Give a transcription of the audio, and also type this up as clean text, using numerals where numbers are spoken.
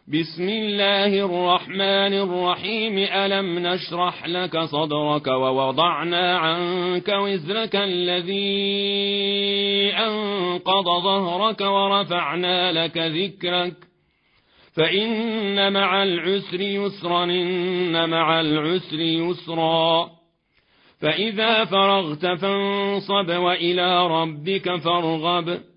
بسم الله الرحمن الرحيم. ألم نشرح لك صدرك ووضعنا عنك وزرك الذي أنقض ظهرك ورفعنا لك ذكرك فإن مع العسر يسرا إن مع العسر يسرا فإذا فرغت فانصب وإلى ربك فارغب